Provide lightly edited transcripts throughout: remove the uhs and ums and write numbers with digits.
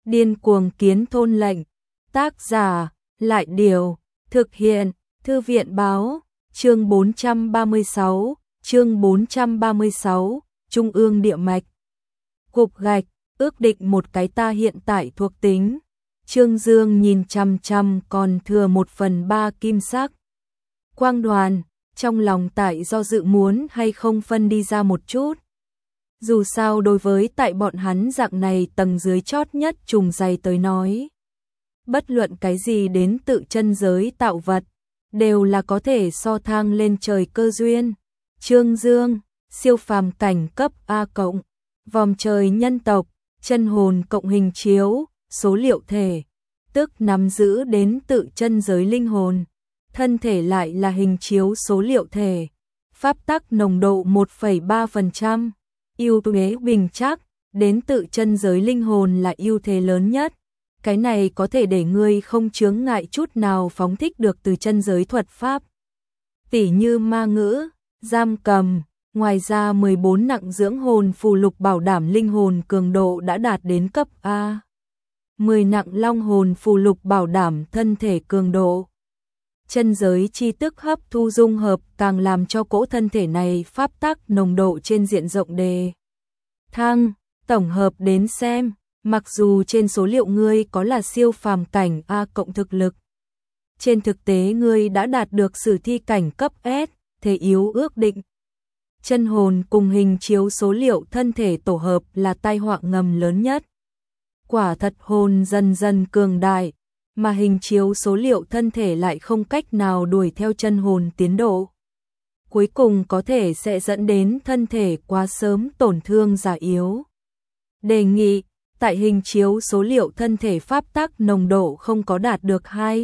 Điên cuồng kiến thôn lệnh. Tác giả, Lại Điều. Thực hiện, Thư viện Báo. Chương 436, Trung ương địa mạch. Cục gạch, ước định một cái ta hiện tại thuộc tính. Trương Dương nhìn chằm chằm còn thừa 1/3 kim sắc. Quang đoàn, trong lòng tại do dự muốn hay không phân đi ra một chút. Dù sao đối với tại bọn hắn dạng này tầng dưới chót nhất trùng dày tới nói. Bất luận cái gì đến tự chân giới tạo vật, đều là có thể so thang lên trời cơ duyên. Trương Dương, siêu phàm cảnh cấp A+, vòm trời nhân tộc, chân hồn cộng hình chiếu, số liệu thể, tức nắm giữ đến tự chân giới linh hồn, thân thể lại là hình chiếu số liệu thể, pháp tắc nồng độ 1,3%, ưu thế bình chắc, đến tự chân giới linh hồn là ưu thế lớn nhất. Cái này có thể để ngươi không chướng ngại chút nào phóng thích được từ chân giới thuật pháp. Tỉ như ma ngữ, giam cầm, ngoài ra 14 nặng dưỡng hồn phù lục bảo đảm linh hồn cường độ đã đạt đến cấp A. 10 nặng long hồn phù lục bảo đảm thân thể cường độ. Chân giới chi tức hấp thu dung hợp càng làm cho cỗ thân thể này pháp tắc nồng độ trên diện rộng đề thăng, tổng hợp đến xem. Mặc dù trên số liệu ngươi có là siêu phàm cảnh A+ thực lực, trên thực tế ngươi đã đạt được sử thi cảnh cấp S, thế yếu ước định. Chân hồn cùng hình chiếu số liệu thân thể tổ hợp là tai họa ngầm lớn nhất. Quả thật hồn dần dần cường đại, mà hình chiếu số liệu thân thể lại không cách nào đuổi theo chân hồn tiến độ. Cuối cùng có thể sẽ dẫn đến thân thể quá sớm tổn thương già yếu. Đề nghị tại hình chiếu số liệu thân thể pháp tắc nồng độ không có đạt được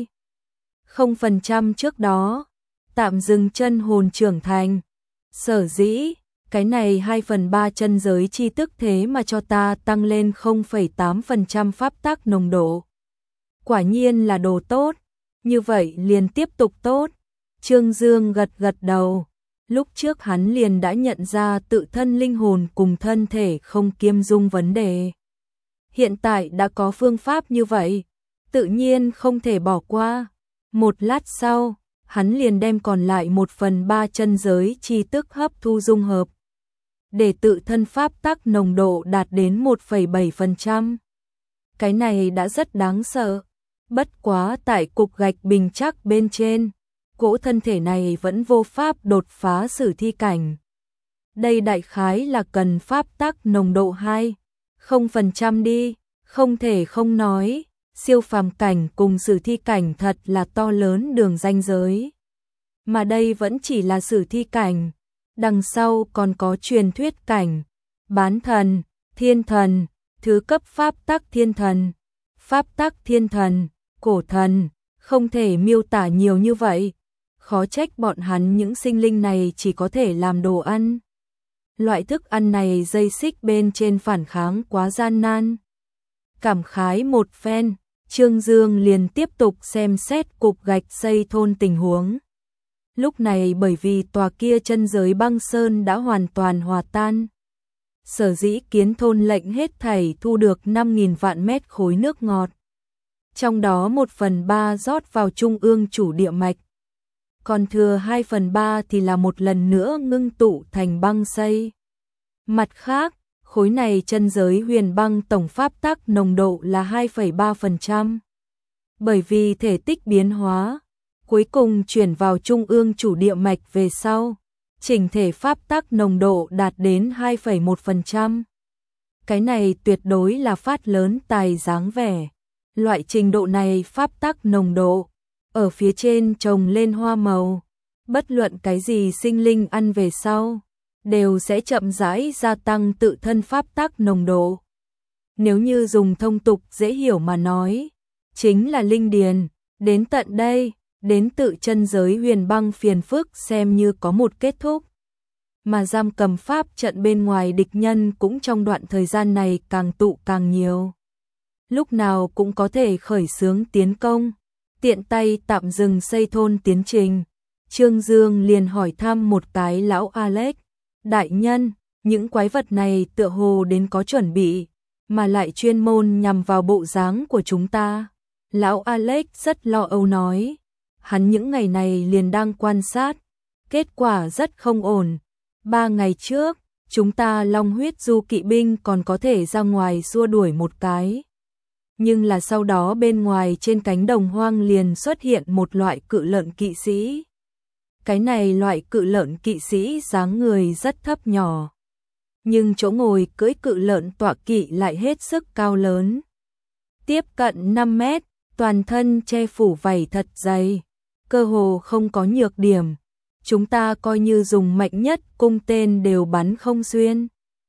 2,0% trước đó, tạm dừng chân hồn trưởng thành. Sở dĩ, cái này 2/3 chân giới chi tức thế mà cho ta tăng lên 0,8% pháp tắc nồng độ. Quả nhiên là đồ tốt, như vậy liền tiếp tục tốt. Trương Dương gật gật đầu, lúc trước hắn liền đã nhận ra tự thân linh hồn cùng thân thể không kiêm dung vấn đề. Hiện tại đã có phương pháp như vậy, tự nhiên không thể bỏ qua. Một lát sau, hắn liền đem còn lại 1/3 chân giới chi tức hấp thu dung hợp, để tự thân pháp tắc nồng độ đạt đến 1,7%. Cái này đã rất đáng sợ. Bất quá tại cục gạch bình chắc bên trên, cỗ thân thể này vẫn vô pháp đột phá sử thi cảnh. Đây đại khái là cần pháp tắc nồng độ 2,0% đi, không thể không nói, siêu phàm cảnh cùng sử thi cảnh thật là to lớn đường ranh giới. Mà đây vẫn chỉ là sử thi cảnh, đằng sau còn có truyền thuyết cảnh, bán thần, thiên thần, thứ cấp pháp tắc thiên thần, pháp tắc thiên thần, cổ thần, không thể miêu tả nhiều như vậy, khó trách bọn hắn những sinh linh này chỉ có thể làm đồ ăn. Loại thức ăn này dây xích bên trên phản kháng quá gian nan. Cảm khái một phen, Trương Dương liền tiếp tục xem xét cục gạch xây thôn tình huống. Lúc này bởi vì tòa kia chân giới băng sơn đã hoàn toàn hòa tan. Sở dĩ kiến thôn lệnh hết thảy thu được 5.000 vạn mét khối nước ngọt. Trong đó 1/3 rót vào trung ương chủ địa mạch. Còn thừa 2/3 thì là một lần nữa ngưng tụ thành băng xây. Mặt khác, khối này chân giới huyền băng tổng pháp tắc nồng độ là 2,3%. Bởi vì thể tích biến hóa, cuối cùng chuyển vào trung ương chủ địa mạch về sau, chỉnh thể pháp tắc nồng độ đạt đến 2,1%. Cái này tuyệt đối là phát lớn tài dáng vẻ. Loại trình độ này pháp tắc nồng độ, ở phía trên trồng lên hoa màu, bất luận cái gì sinh linh ăn về sau, đều sẽ chậm rãi gia tăng tự thân pháp tắc nồng độ. Nếu như dùng thông tục dễ hiểu mà nói, chính là linh điền. Đến tận đây, đến tự chân giới huyền băng phiền phức xem như có một kết thúc. Mà giam cầm pháp trận bên ngoài địch nhân cũng trong đoạn thời gian này càng tụ càng nhiều. Lúc nào cũng có thể khởi xướng tiến công, tiện tay tạm dừng xây thôn tiến trình. Trương Dương liền hỏi thăm một cái lão Alex, đại nhân, những quái vật này tựa hồ đến có chuẩn bị, mà lại chuyên môn nhằm vào bộ dáng của chúng ta. Lão Alex rất lo âu nói, hắn những ngày này liền đang quan sát, kết quả rất không ổn. 3 ngày trước, chúng ta long huyết du kỵ binh còn có thể ra ngoài xua đuổi một cái. Nhưng là sau đó bên ngoài trên cánh đồng hoang liền xuất hiện một loại cự lợn kỵ sĩ. Cái này loại cự lợn kỵ sĩ dáng người rất thấp nhỏ. Nhưng chỗ ngồi cưỡi cự lợn tọa kỵ lại hết sức cao lớn. Tiếp cận 5 mét, toàn thân che phủ vảy thật dày. Cơ hồ không có nhược điểm. Chúng ta coi như dùng mạnh nhất cung tên đều bắn không xuyên.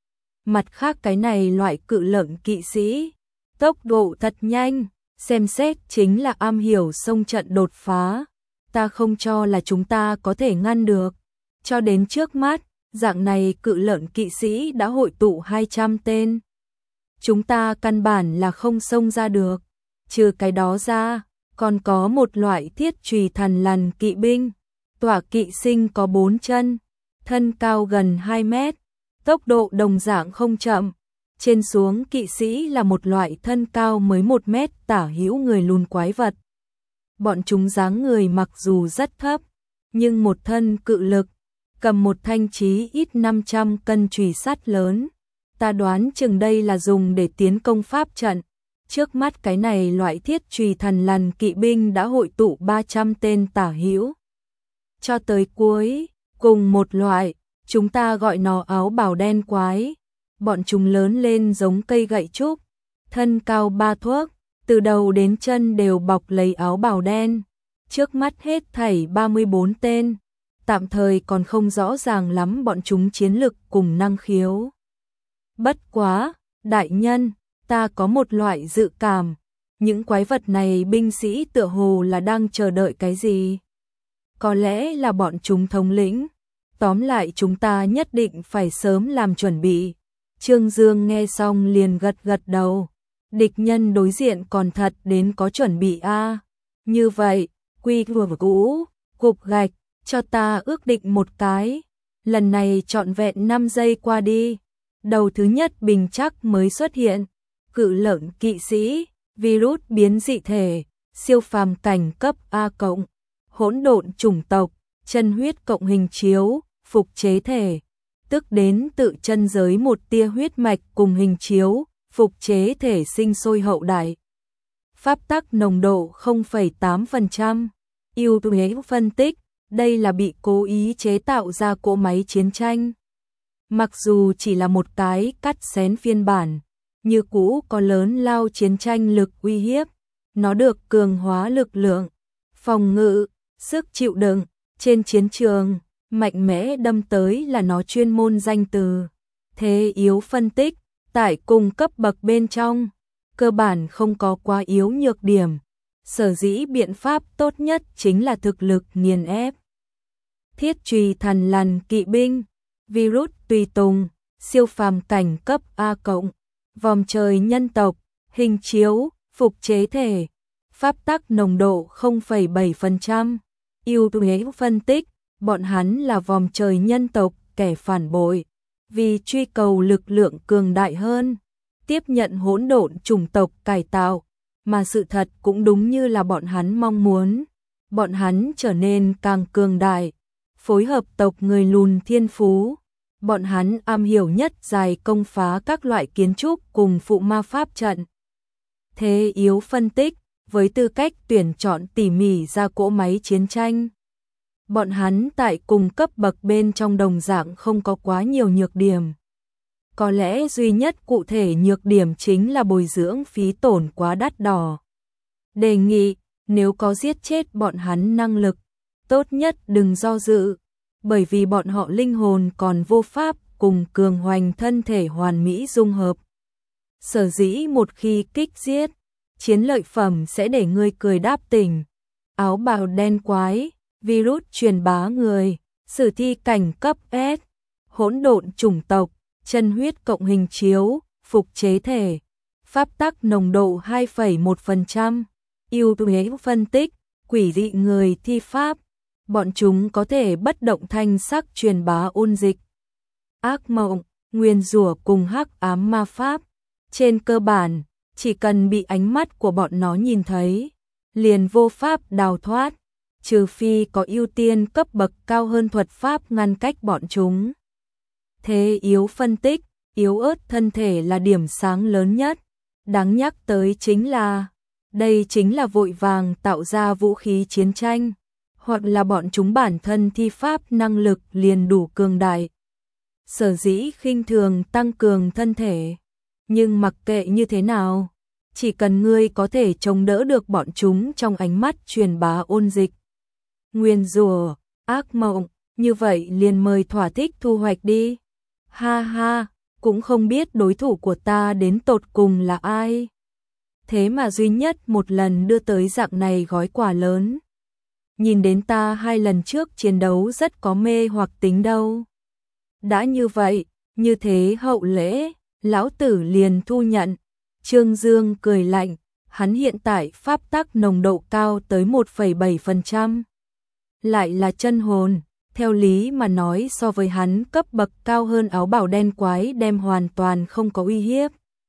Mặt khác cái này loại cự lợn kỵ sĩ, tốc độ thật nhanh, xem xét chính là am hiểu xông trận đột phá. Ta không cho là chúng ta có thể ngăn được. Cho đến trước mắt, dạng này cự lợn kỵ sĩ đã hội tụ 200 tên. Chúng ta căn bản là không xông ra được. Trừ cái đó ra, còn có một loại thiết chùy thần lằn kỵ binh. Tỏa kỵ sinh có 4 chân, thân cao gần 2 mét, tốc độ đồng dạng không chậm. Trên xuống kỵ sĩ là một loại thân cao mới 1 mét tả hữu người lùn quái vật. Bọn chúng dáng người mặc dù rất thấp, nhưng một thân cự lực, cầm một thanh chí ít 500 cân chùy sắt lớn. Ta đoán chừng đây là dùng để tiến công pháp trận. Trước mắt cái này loại thiết chùy thần lằn kỵ binh đã hội tụ 300 tên tả hữu. Cho tới cuối, cùng một loại, chúng ta gọi nó áo bào đen quái. Bọn chúng lớn lên giống cây gậy trúc, thân cao 3 thước, từ đầu đến chân đều bọc lấy áo bào đen. Trước mắt hết thảy 34 tên, tạm thời còn không rõ ràng lắm bọn chúng chiến lực cùng năng khiếu. Bất quá, đại nhân, ta có một loại dự cảm, những quái vật này binh sĩ tựa hồ là đang chờ đợi cái gì. Có lẽ là bọn chúng thống lĩnh. Tóm lại chúng ta nhất định phải sớm làm chuẩn bị. Trương Dương nghe xong liền gật gật đầu. Địch nhân đối diện còn thật đến có chuẩn bị a. Như vậy, quy vừa cũ, cục gạch, cho ta ước định một cái. Lần này trọn vẹn 5 giây qua đi. Đầu thứ nhất bình chắc mới xuất hiện. Cự lợn kỵ sĩ, virus biến dị thể, siêu phàm cảnh cấp A+, hỗn độn chủng tộc, chân huyết cộng hình chiếu, phục chế thể, tức đến tự chân giới một tia huyết mạch cùng hình chiếu, phục chế thể sinh sôi hậu đại. Pháp tắc nồng độ 0,8%. Ưu tú phân tích, đây là bị cố ý chế tạo ra cỗ máy chiến tranh. Mặc dù chỉ là một cái cắt xén phiên bản, như cũ có lớn lao chiến tranh lực uy hiếp. Nó được cường hóa lực lượng, phòng ngự, sức chịu đựng, trên chiến trường, mạnh mẽ đâm tới là nó chuyên môn danh từ. Thế yếu phân tích, tại cùng cấp bậc bên trong, cơ bản không có quá yếu nhược điểm. Sở dĩ biện pháp tốt nhất chính là thực lực nghiền ép. Thiết chùy thần lằn kỵ binh, virus tùy tùng, siêu phàm cảnh cấp A+, vòm trời nhân tộc, hình chiếu, phục chế thể, pháp tắc nồng độ 0,7%. Ưu tú phân tích, bọn hắn là vòm trời nhân tộc, kẻ phản bội, vì truy cầu lực lượng cường đại hơn, tiếp nhận hỗn độn chủng tộc cải tạo, mà sự thật cũng đúng như là bọn hắn mong muốn. Bọn hắn trở nên càng cường đại, phối hợp tộc người lùn thiên phú. Bọn hắn am hiểu nhất dài công phá các loại kiến trúc cùng phụ ma pháp trận. Thế yếu phân tích, với tư cách tuyển chọn tỉ mỉ ra cỗ máy chiến tranh. Bọn hắn tại cùng cấp bậc bên trong đồng dạng không có quá nhiều nhược điểm. Có lẽ duy nhất cụ thể nhược điểm chính là bồi dưỡng phí tổn quá đắt đỏ. Đề nghị, nếu có giết chết bọn hắn năng lực, tốt nhất đừng do dự, bởi vì bọn họ linh hồn còn vô pháp cùng cường hoành thân thể hoàn mỹ dung hợp. Sở dĩ một khi kích giết, chiến lợi phẩm sẽ để ngươi cười đáp tình. Áo bào đen quái, virus truyền bá người, sử thi cảnh cấp S, hỗn độn chủng tộc, chân huyết cộng hình chiếu, phục chế thể, pháp tắc nồng độ 2,1%. Ưu tú phân tích, quỷ dị người thi pháp, bọn chúng có thể bất động thanh sắc truyền bá ôn dịch, ác mộng, nguyền rủa cùng hắc ám ma pháp. Trên cơ bản, chỉ cần bị ánh mắt của bọn nó nhìn thấy, liền vô pháp đào thoát, trừ phi có ưu tiên cấp bậc cao hơn thuật pháp ngăn cách bọn chúng. Thế yếu phân tích, yếu ớt thân thể là điểm sáng lớn nhất. Đáng nhắc tới chính là, đây chính là vội vàng tạo ra vũ khí chiến tranh, hoặc là bọn chúng bản thân thi pháp năng lực liền đủ cường đại. Sở dĩ khinh thường tăng cường thân thể, nhưng mặc kệ như thế nào, chỉ cần ngươi có thể chống đỡ được bọn chúng trong ánh mắt truyền bá ôn dịch, nguyền rủa, ác mộng, như vậy liền mời thỏa thích thu hoạch đi. Ha ha, cũng không biết đối thủ của ta đến tột cùng là ai. Thế mà duy nhất một lần đưa tới dạng này gói quà lớn. Nhìn đến ta 2 lần trước chiến đấu rất có mê hoặc tính đâu. Đã như vậy, như thế hậu lễ, lão tử liền thu nhận. Trương Dương cười lạnh, hắn hiện tại pháp tắc nồng độ cao tới 1,7%. Lại là chân hồn, theo lý mà nói so với hắn cấp bậc cao hơn áo bào đen quái đem hoàn toàn không có uy hiếp.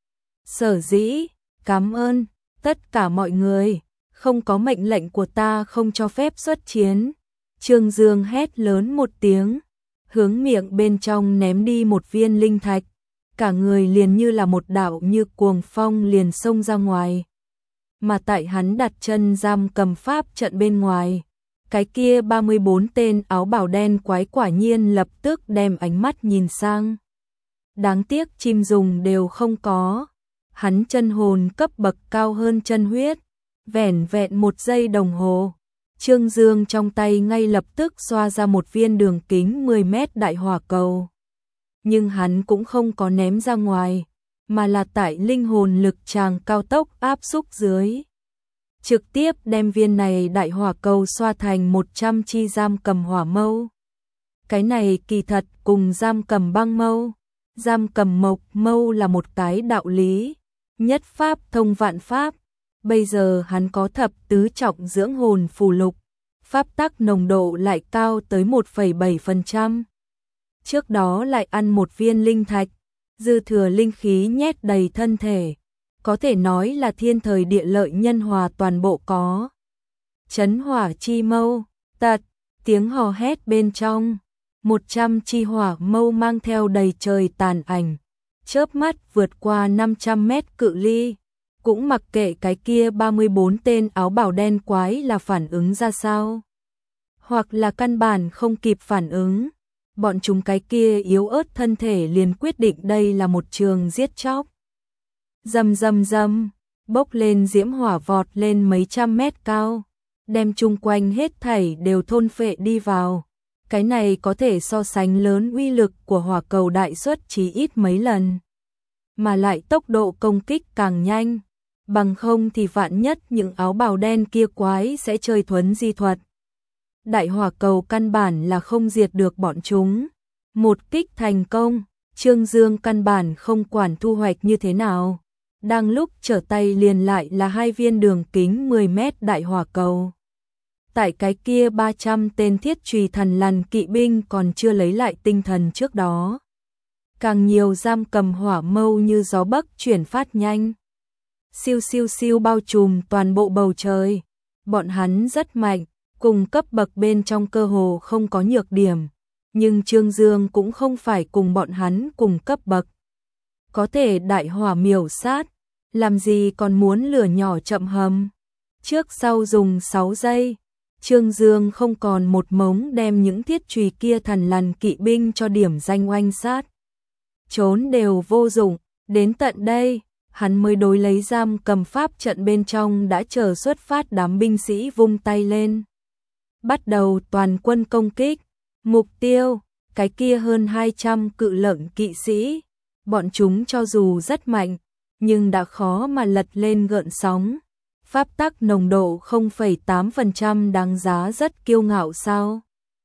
Sở dĩ, cảm ơn, tất cả mọi người, không có mệnh lệnh của ta không cho phép xuất chiến. Trương Dương hét lớn một tiếng, hướng miệng bên trong ném đi một viên linh thạch, cả người liền như là một đạo như cuồng phong liền xông ra ngoài. Mà tại hắn đặt chân giam cầm pháp trận bên ngoài, cái kia 34 tên áo bào đen quái quả nhiên lập tức đem ánh mắt nhìn sang. Đáng tiếc chim dùng đều không có, hắn chân hồn cấp bậc cao hơn chân huyết, vẻn vẹn 1 giây đồng hồ. Trương Dương trong tay ngay lập tức xoa ra một viên đường kính 10 mét đại hỏa cầu. Nhưng hắn cũng không có ném ra ngoài, mà là tại linh hồn lực tràng cao tốc áp xúc dưới. Trực tiếp đem viên này đại hỏa cầu xoa thành 100 chi giam cầm hỏa mâu. Cái này kỳ thật cùng giam cầm băng mâu, giam cầm mộc mâu là một cái đạo lý. Nhất pháp thông vạn pháp. Bây giờ hắn có thập tứ trọng dưỡng hồn phù lục, pháp tắc nồng độ lại cao tới 1,7%. Trước đó lại ăn một viên linh thạch, dư thừa linh khí nhét đầy thân thể, có thể nói là thiên thời địa lợi nhân hòa toàn bộ có. Chấn hỏa chi mâu, tật, tiếng hò hét bên trong, 100 chi hỏa mâu mang theo đầy trời tàn ảnh, chớp mắt vượt qua 500 mét cự ly. Cũng mặc kệ cái kia 34 tên áo bào đen quái là phản ứng ra sao, hoặc là căn bản không kịp phản ứng, bọn chúng cái kia yếu ớt thân thể liền quyết định đây là một trường giết chóc. Rầm rầm rầm, bốc lên diễm hỏa vọt lên mấy trăm mét cao, đem chung quanh hết thảy đều thôn phệ đi vào. Cái này có thể so sánh lớn uy lực của hỏa cầu đại suất chí ít mấy lần, mà lại tốc độ công kích càng nhanh. Bằng không thì vạn nhất những áo bào đen kia quái sẽ chơi thuấn di thuật. Đại hỏa cầu căn bản là không diệt được bọn chúng. Một kích thành công, Trương Dương căn bản không quản thu hoạch như thế nào. Đang lúc trở tay liền lại là 2 viên đường kính 10 mét đại hỏa cầu. Tại cái kia 300 tên thiết trùy thần lằn kỵ binh còn chưa lấy lại tinh thần trước đó. Càng nhiều giam cầm hỏa mâu như gió bấc chuyển phát nhanh. Siêu siêu siêu bao trùm toàn bộ bầu trời. Bọn hắn rất mạnh, cùng cấp bậc bên trong cơ hồ không có nhược điểm. Nhưng Trương Dương cũng không phải cùng bọn hắn cùng cấp bậc. Có thể đại hỏa miểu sát, làm gì còn muốn lửa nhỏ chậm hầm. Trước sau dùng 6 giây, Trương Dương không còn một mống đem những thiết chùy kia thần lằn kỵ binh cho điểm danh oanh sát. Trốn đều vô dụng, đến tận đây, hắn mới đối lấy giam cầm pháp trận bên trong đã chờ xuất phát đám binh sĩ vung tay lên. Bắt đầu toàn quân công kích, mục tiêu, cái kia hơn 200 cự lợn kỵ sĩ. Bọn chúng cho dù rất mạnh, nhưng đã khó mà lật lên gợn sóng. Pháp tắc nồng độ 0,8% đáng giá rất kiêu ngạo sao.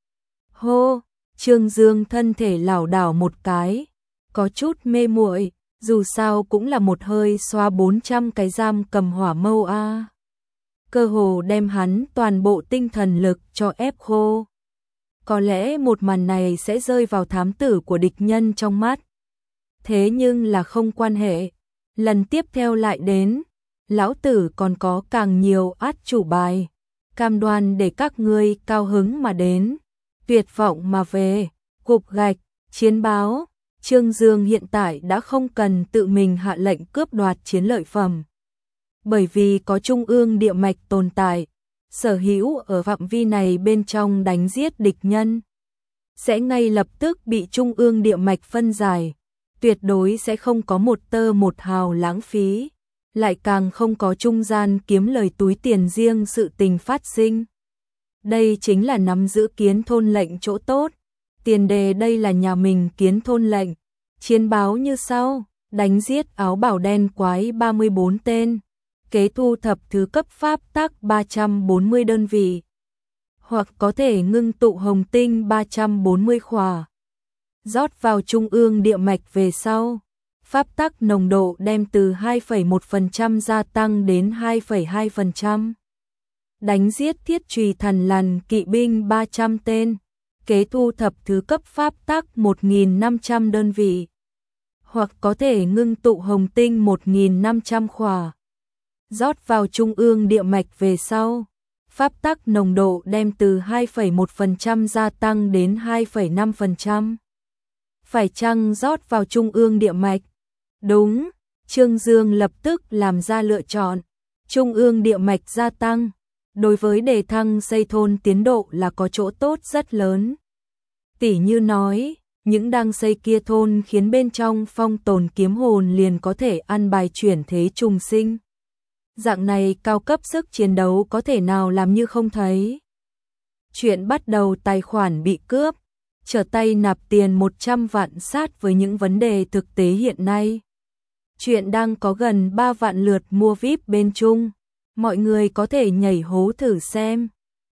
Hô, Trương Dương thân thể lảo đảo một cái, có chút mê muội, dù sao cũng là một hơi xoa 400 cái giam cầm hỏa mâu a. Cơ hồ đem hắn toàn bộ tinh thần lực cho ép khô. Có lẽ một màn này sẽ rơi vào thám tử của địch nhân trong mắt. Thế nhưng là không quan hệ, Lần tiếp theo lại đến, lão tử còn có càng nhiều át chủ bài, cam đoan để các ngươi cao hứng mà đến, tuyệt vọng mà về. Cục gạch, chiến báo, Trương Dương hiện tại đã không cần tự mình hạ lệnh cướp đoạt chiến lợi phẩm. Bởi vì có trung ương địa mạch tồn tại, sở hữu ở phạm vi này bên trong đánh giết địch nhân, sẽ ngay lập tức bị trung ương địa mạch phân giải, tuyệt đối sẽ không có một tơ một hào lãng phí, lại càng không có trung gian kiếm lời túi tiền riêng sự tình phát sinh. Đây chính là nắm giữ kiến thôn lệnh chỗ tốt, tiền đề đây là nhà mình kiến thôn lệnh. Chiến báo như sau, đánh giết áo bảo đen quái 34 tên, kế thu thập thứ cấp pháp tắc 340 đơn vị, hoặc có thể ngưng tụ hồng tinh 340 khỏa, rót vào trung ương địa mạch về sau, pháp tắc nồng độ đem từ 2,1% gia tăng đến 2,2%. Đánh giết thiết trùy thần lằn kỵ binh 300 tên, kế thu thập thứ cấp pháp tắc 1.500 đơn vị, hoặc có thể ngưng tụ hồng tinh 1.500 khỏa, rót vào trung ương địa mạch về sau, pháp tắc nồng độ đem từ 2,1% gia tăng đến 2,5%. Phải chăng rót vào trung ương địa mạch? Đúng, Trương Dương lập tức làm ra lựa chọn, trung ương địa mạch gia tăng, đối với đề thăng xây thôn tiến độ là có chỗ tốt rất lớn. Tỉ như nói, những đang xây kia thôn khiến bên trong phong tồn kiếm hồn liền có thể ăn bài chuyển thế trùng sinh. Dạng này cao cấp sức chiến đấu có thể nào làm như không thấy. Chuyện bắt đầu tài khoản bị cướp, trở tay nạp tiền 100 vạn sát với những vấn đề thực tế hiện nay. Chuyện đang có gần 3 vạn lượt mua VIP bên Trung, mọi người có thể nhảy hố thử xem.